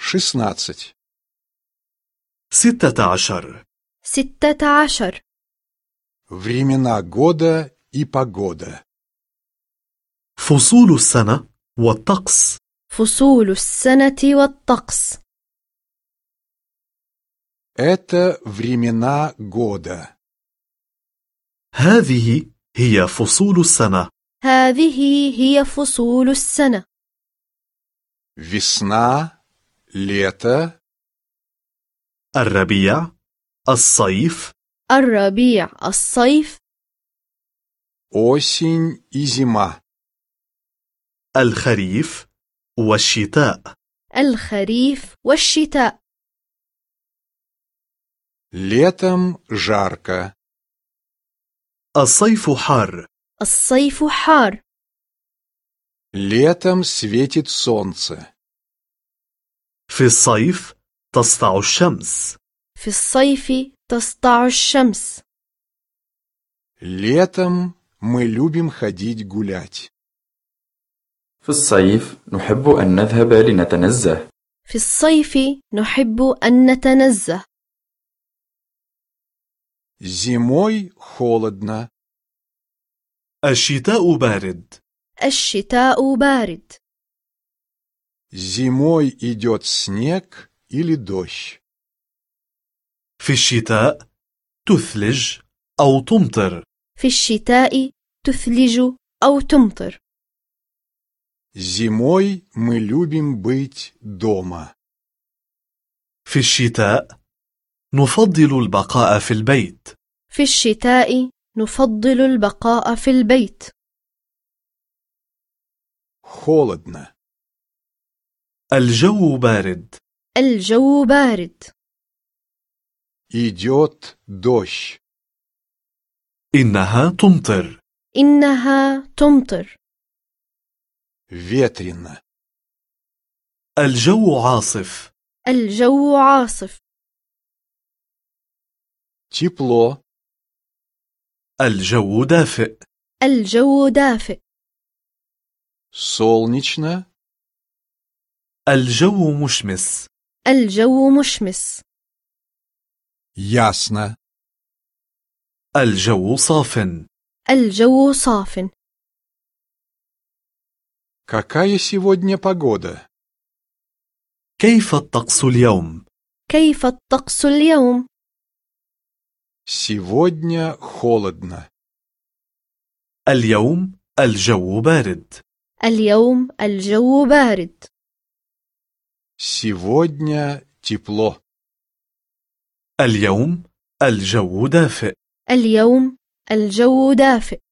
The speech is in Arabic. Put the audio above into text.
16. 16. 16. Времена года и погода. فصول السنة والطقس. فصول السنة والطقس. Это времена года. هذه هي فصول السنة. هذه هي فصول السنة. Весна, лето, الربيع، الصيف، الربيع، الصيف، осень и зима. الخريف والشتاء. الخريف والشتاء. Летом жарко. الصيف حار. الصيف حار. Летом светит солнце. في الصيف تسطع الشمس. في الصيف تسطع الشمس. Летом мы любим ходить гулять. في الصيف نحب أن نذهب لنتنزه. في الصيف نحب أن نتنزه. Зимой холодно. الشتاء بارد. الشتاء بارد. Зимой идет снег или дождь. في الشتاء تثلج أو تمطر. في الشتاء تثلج أو تمطر. Зимой мы любим быть дома. في الشتاء نفضل البقاء في البيت. في الشتاء نفضل البقاء في البيت. Холодно. الجو بارد. الجو بارد. Идет дождь. إنها تمطر. إنها تمطر. Ветрено. الجو عاصف. الجو عاصف. Тепло. الجو دافئ. الجو دافئ. Солнечно. الجو مشمس. الجو مشمس. Ясно. الجو صاف. الجو صاف. Какая сегодня погода? كيف الطقس اليوم؟ كيف الطقس اليوم؟ Сегодня холодно. اليوم الجو بارد. اليوم الجو بارد. Сегодня тепло. اليوم الجو دافئ. اليوم الجو دافئ.